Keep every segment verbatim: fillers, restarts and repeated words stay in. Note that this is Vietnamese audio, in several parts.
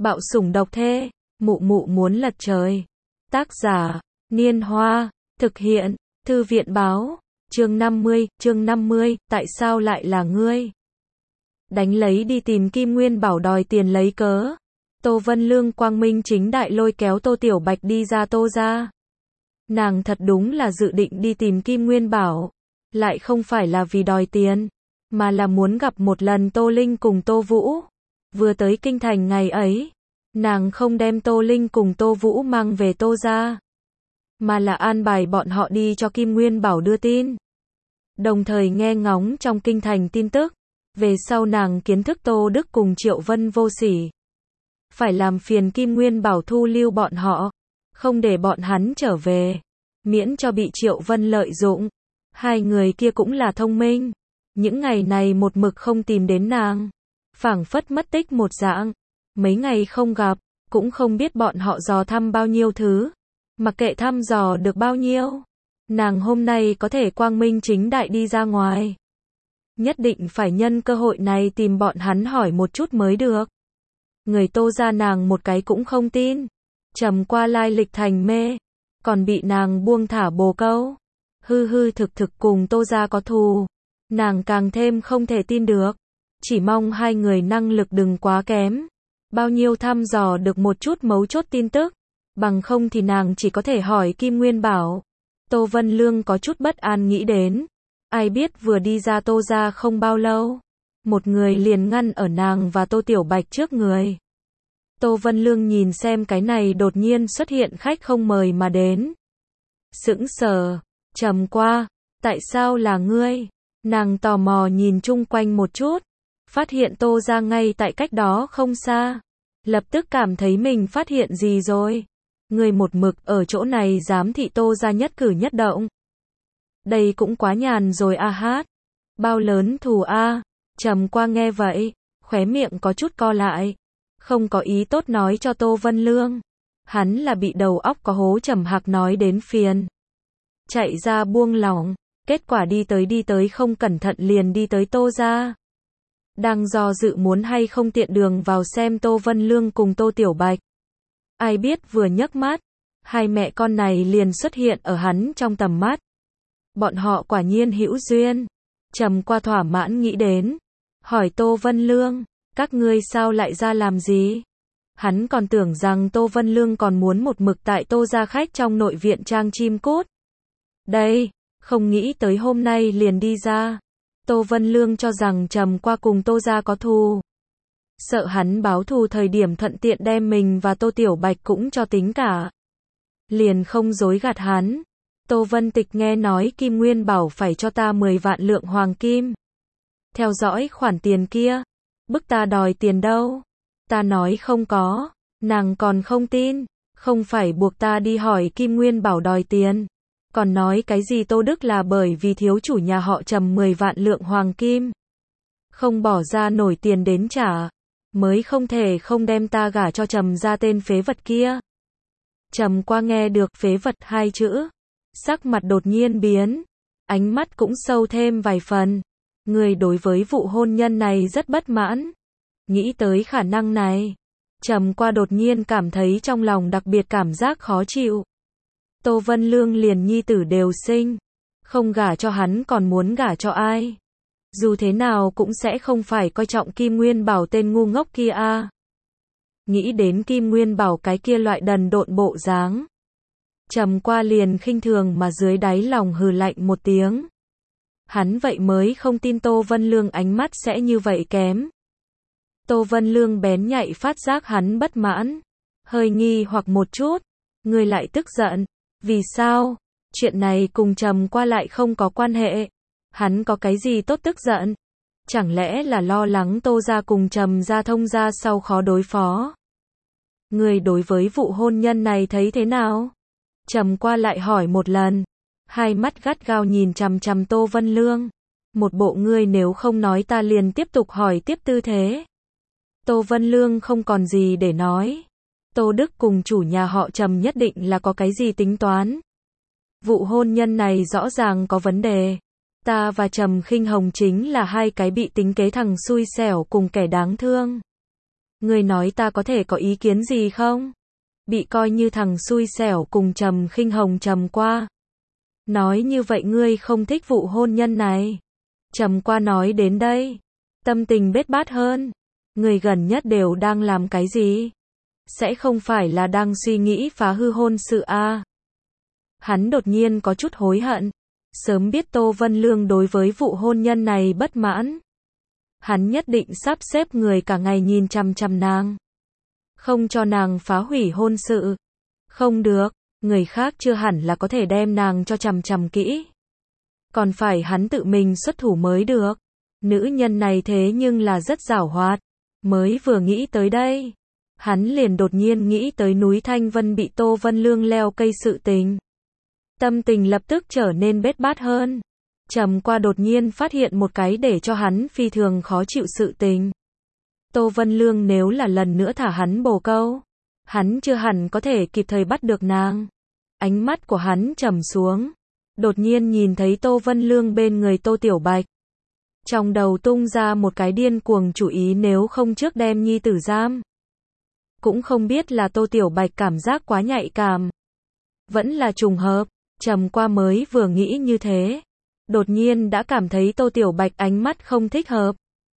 Bạo sủng độc thê, mụ mụ muốn lật trời. Tác giả, Niên Hoa, thực hiện, Thư viện báo, chương năm mươi, chương năm mươi, tại sao lại là ngươi? Đánh lấy đi tìm Kim Nguyên Bảo đòi tiền lấy cớ. Tô Vân Lương quang minh chính đại lôi kéo Tô Tiểu Bạch đi ra Tô gia. Nàng thật đúng là dự định đi tìm Kim Nguyên Bảo, lại không phải là vì đòi tiền, mà là muốn gặp một lần Tô Linh cùng Tô Vũ. Vừa tới kinh thành ngày ấy, nàng không đem Tô Linh cùng Tô Vũ mang về Tô gia, mà là an bài bọn họ đi cho Kim Nguyên Bảo đưa tin. Đồng thời nghe ngóng trong kinh thành tin tức, về sau nàng kiến thức Tô Đức cùng Triệu Vân vô sỉ. Phải làm phiền Kim Nguyên Bảo thu lưu bọn họ, không để bọn hắn trở về, miễn cho bị Triệu Vân lợi dụng. Hai người kia cũng là thông minh, những ngày này một mực không tìm đến nàng, phảng phất mất tích một dạng, mấy ngày không gặp, cũng không biết bọn họ dò thăm bao nhiêu thứ, mặc kệ thăm dò được bao nhiêu, nàng hôm nay có thể quang minh chính đại đi ra ngoài. Nhất định phải nhân cơ hội này tìm bọn hắn hỏi một chút mới được. Người Tô gia nàng một cái cũng không tin, trầm qua lai lịch thành mê, còn bị nàng buông thả bồ câu, hư hư thực thực cùng Tô gia có thù, nàng càng thêm không thể tin được. Chỉ mong hai người năng lực đừng quá kém, bao nhiêu thăm dò được một chút mấu chốt tin tức, bằng không thì nàng chỉ có thể hỏi Kim Nguyên Bảo. Tô Vân Lương có chút bất an nghĩ đến, ai biết vừa đi ra Tô gia không bao lâu, một người liền ngăn ở nàng và Tô Tiểu Bạch trước người. Tô Vân Lương nhìn xem cái này đột nhiên xuất hiện khách không mời mà đến, sững sờ. Trầm qua, tại sao là ngươi? Nàng tò mò nhìn chung quanh một chút, phát hiện Tô gia ngay tại cách đó không xa, lập tức cảm thấy mình phát hiện gì rồi. Ngươi một mực ở chỗ này giám thị Tô gia nhất cử nhất động, đây cũng quá nhàn rồi a hát. Bao lớn thù a? Trầm qua nghe vậy, khóe miệng có chút co lại, không có ý tốt nói cho Tô Vân Lương. Hắn là bị đầu óc có hố Trầm Hạc nói đến phiền, chạy ra buông lỏng, kết quả đi tới đi tới không cẩn thận liền đi tới Tô gia. Đang do dự muốn hay không tiện đường vào xem Tô Vân Lương cùng Tô Tiểu Bạch. Ai biết vừa nhấc mắt, hai mẹ con này liền xuất hiện ở hắn trong tầm mắt. Bọn họ quả nhiên hữu duyên. Trầm qua thỏa mãn nghĩ đến, hỏi Tô Vân Lương, các ngươi sao lại ra làm gì? Hắn còn tưởng rằng Tô Vân Lương còn muốn một mực tại Tô gia khách trong nội viện trang chim cút. Đây, không nghĩ tới hôm nay liền đi ra. Tô Vân Lương cho rằng Trầm qua cùng Tô gia có thù, sợ hắn báo thù thời điểm thuận tiện đem mình và Tô Tiểu Bạch cũng cho tính cả, liền không dối gạt hắn. Tô Vân Tịch nghe nói Kim Nguyên Bảo phải cho ta mười vạn lượng hoàng kim, theo dõi khoản tiền kia, bức ta đòi tiền đâu? Ta nói không có, nàng còn không tin, không phải buộc ta đi hỏi Kim Nguyên Bảo đòi tiền, còn nói cái gì Tô Đức là bởi vì thiếu chủ nhà họ Trầm mười vạn lượng hoàng kim, không bỏ ra nổi tiền đến trả, mới không thể không đem ta gả cho Trầm ra tên phế vật kia. Trầm qua nghe được phế vật hai chữ, sắc mặt đột nhiên biến, ánh mắt cũng sâu thêm vài phần. Người đối với vụ hôn nhân này rất bất mãn. Nghĩ tới khả năng này, Trầm qua đột nhiên cảm thấy trong lòng đặc biệt cảm giác khó chịu. Tô Vân Lương liền nhi tử đều sinh, không gả cho hắn còn muốn gả cho ai? Dù thế nào cũng sẽ không phải coi trọng Kim Nguyên Bảo tên ngu ngốc kia a. Nghĩ đến Kim Nguyên Bảo cái kia loại đần độn bộ dáng, Trầm qua liền khinh thường mà dưới đáy lòng hừ lạnh một tiếng. Hắn vậy mới không tin Tô Vân Lương ánh mắt sẽ như vậy kém. Tô Vân Lương bén nhạy phát giác hắn bất mãn, hơi nghi hoặc một chút. Ngươi lại tức giận, vì sao? Chuyện này cùng Trầm qua lại không có quan hệ. Hắn có cái gì tốt tức giận? Chẳng lẽ là lo lắng Tô gia cùng Trầm gia thông gia sau khó đối phó? Ngươi đối với vụ hôn nhân này thấy thế nào? Trầm qua lại hỏi một lần, hai mắt gắt gao nhìn chằm chằm Tô Vân Lương, một bộ ngươi nếu không nói ta liền tiếp tục hỏi tiếp tư thế. Tô Vân Lương không còn gì để nói. Tô Đức cùng chủ nhà họ Trầm nhất định là có cái gì tính toán. Vụ hôn nhân này rõ ràng có vấn đề. Ta và Trầm Khinh Hồng chính là hai cái bị tính kế thằng xui xẻo cùng kẻ đáng thương. Ngươi nói ta có thể có ý kiến gì không? Bị coi như thằng xui xẻo cùng Trầm Khinh Hồng trầm qua. Nói như vậy ngươi không thích vụ hôn nhân này. Trầm qua nói đến đây, tâm tình bết bát hơn. Người gần nhất đều đang làm cái gì? Sẽ không phải là đang suy nghĩ phá hư hôn sự à? Hắn đột nhiên có chút hối hận. Sớm biết Tô Vân Lương đối với vụ hôn nhân này bất mãn. Hắn nhất định sắp xếp người cả ngày nhìn chằm chằm nàng. Không cho nàng phá hủy hôn sự. Không được, người khác chưa hẳn là có thể đem nàng cho chằm chằm kỹ. Còn phải hắn tự mình xuất thủ mới được. Nữ nhân này thế nhưng là rất giảo hoạt. Mới vừa nghĩ tới đây, hắn liền đột nhiên nghĩ tới núi Thanh Vân bị Tô Vân Lương leo cây sự tình. Tâm tình lập tức trở nên bết bát hơn. Trầm qua đột nhiên phát hiện một cái để cho hắn phi thường khó chịu sự tình. Tô Vân Lương nếu là lần nữa thả hắn bồ câu, hắn chưa hẳn có thể kịp thời bắt được nàng. Ánh mắt của hắn trầm xuống. Đột nhiên nhìn thấy Tô Vân Lương bên người Tô Tiểu Bạch. Trong đầu tung ra một cái điên cuồng chủ ý nếu không trước đem nhi tử giam. Cũng không biết là Tô Tiểu Bạch cảm giác quá nhạy cảm. Vẫn là trùng hợp, trầm qua mới vừa nghĩ như thế. Đột nhiên đã cảm thấy Tô Tiểu Bạch ánh mắt không thích hợp.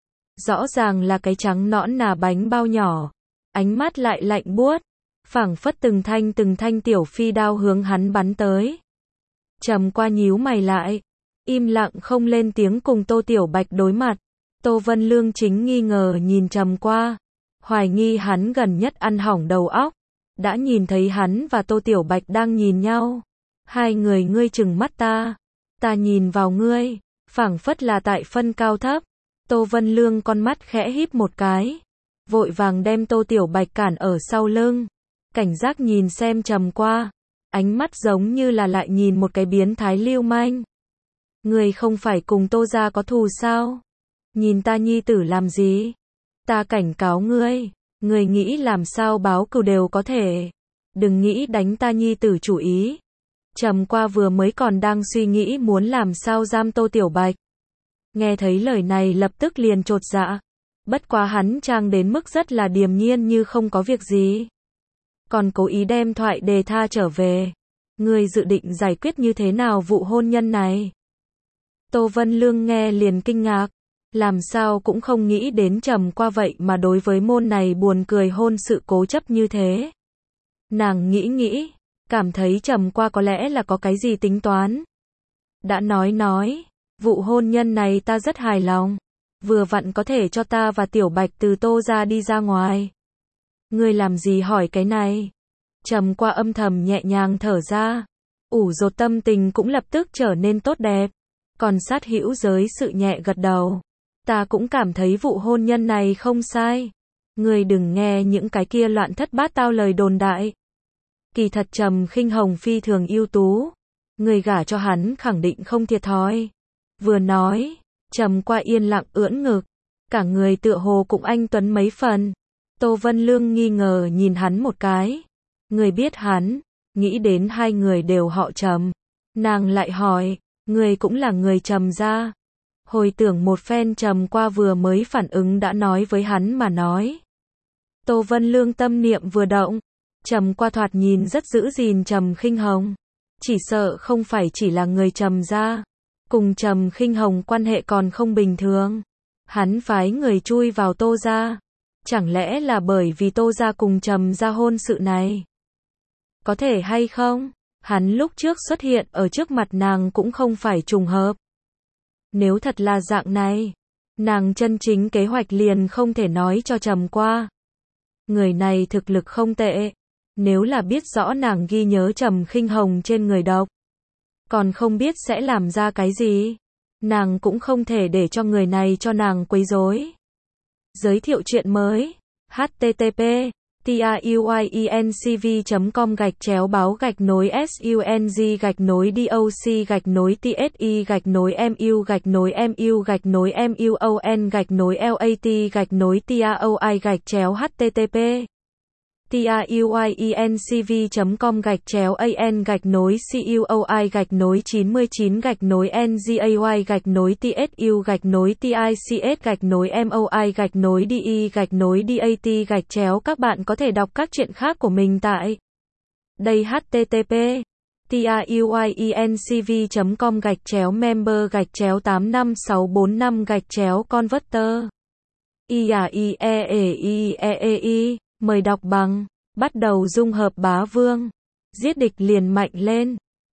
Rõ ràng là cái trắng nõn nà bánh bao nhỏ. Ánh mắt lại lạnh buốt. Phảng phất từng thanh từng thanh tiểu phi đao hướng hắn bắn tới. Trầm qua nhíu mày lại. Im lặng không lên tiếng cùng Tô Tiểu Bạch đối mặt. Tô Vân Lương chính nghi ngờ nhìn trầm qua. Hoài nghi hắn gần nhất ăn hỏng đầu óc. Đã nhìn thấy hắn và Tô Tiểu Bạch đang nhìn nhau. Hai người ngươi chừng mắt ta. Ta nhìn vào ngươi. Phảng phất là tại phân cao thấp. Tô Vân Lương con mắt khẽ híp một cái. Vội vàng đem Tô Tiểu Bạch cản ở sau lưng. Cảnh giác nhìn xem trầm qua. Ánh mắt giống như là lại nhìn một cái biến thái lưu manh. Ngươi không phải cùng Tô gia có thù sao? Nhìn ta nhi tử làm gì? Ta cảnh cáo ngươi. Ngươi nghĩ làm sao báo cừu đều có thể. Đừng nghĩ đánh ta nhi tử chủ ý. Trầm qua vừa mới còn đang suy nghĩ muốn làm sao giam Tô Tiểu Bạch. Nghe thấy lời này lập tức liền chột dạ. Bất quá hắn trang đến mức rất là điềm nhiên như không có việc gì. Còn cố ý đem thoại đề tha trở về. Ngươi dự định giải quyết như thế nào vụ hôn nhân này? Tô Vân Lương nghe liền kinh ngạc. Làm sao cũng không nghĩ đến trầm qua vậy mà đối với môn này buồn cười hôn sự cố chấp như thế. Nàng nghĩ nghĩ. Cảm thấy trầm qua có lẽ là có cái gì tính toán. Đã nói nói. Vụ hôn nhân này ta rất hài lòng. Vừa vặn có thể cho ta và Tiểu Bạch từ Tô ra đi ra ngoài. Ngươi làm gì hỏi cái này? Trầm qua âm thầm nhẹ nhàng thở ra. Ủ rột tâm tình cũng lập tức trở nên tốt đẹp. Còn sát hữu giới sự nhẹ gật đầu. Ta cũng cảm thấy vụ hôn nhân này không sai. Ngươi đừng nghe những cái kia loạn thất bát tao lời đồn đại. Kỳ thật Trầm Khinh Hồng phi thường ưu tú. Người gả cho hắn khẳng định không thiệt thòi. Vừa nói, Trầm qua yên lặng ưỡn ngực. Cả người tựa hồ cũng anh tuấn mấy phần. Tô Vân Lương nghi ngờ nhìn hắn một cái. Người biết hắn, nghĩ đến hai người đều họ Trầm. Nàng lại hỏi, người cũng là người Trầm gia. Hồi tưởng một phen Trầm qua vừa mới phản ứng đã nói với hắn mà nói. Tô Vân Lương tâm niệm vừa động. Trầm qua thoạt nhìn rất giữ gìn Trầm Khinh Hồng. Chỉ sợ không phải chỉ là người Trầm gia. Cùng Trầm Khinh Hồng quan hệ còn không bình thường. Hắn phái người chui vào Tô gia. Chẳng lẽ là bởi vì Tô gia cùng Trầm gia hôn sự này? Có thể hay không? Hắn lúc trước xuất hiện ở trước mặt nàng cũng không phải trùng hợp. Nếu thật là dạng này, nàng chân chính kế hoạch liền không thể nói cho Trầm qua. Người này thực lực không tệ. Nếu là biết rõ nàng ghi nhớ Trầm Khinh Hồng trên người độc, còn không biết sẽ làm ra cái gì, nàng cũng không thể để cho người này cho nàng quấy rối. Giới thiệu truyện mới. H T T P truyencv chấm com gạch chéo báo gạch nối sung gạch nối doc gạch nối tsi gạch nối mu gạch nối mu gạch nối muon gạch nối lat gạch nối taoi gạch chéo http tuyuyencv.com gạch chéo an gạch nối cuoi gạch nối chín mươi chín gạch nối ngay gạch nối tsu gạch nối tics gạch nối moi gạch nối de gạch nối dat gạch chéo. Các bạn có thể đọc các truyện khác của mình tại đây http tuyuyencv.com gạch chéo member gạch chéo tám năm sáu bốn năm gạch chéo converter. i a i e e i e e i mời đọc bằng. Bắt đầu dung hợp bá vương. Giết địch liền mạnh lên.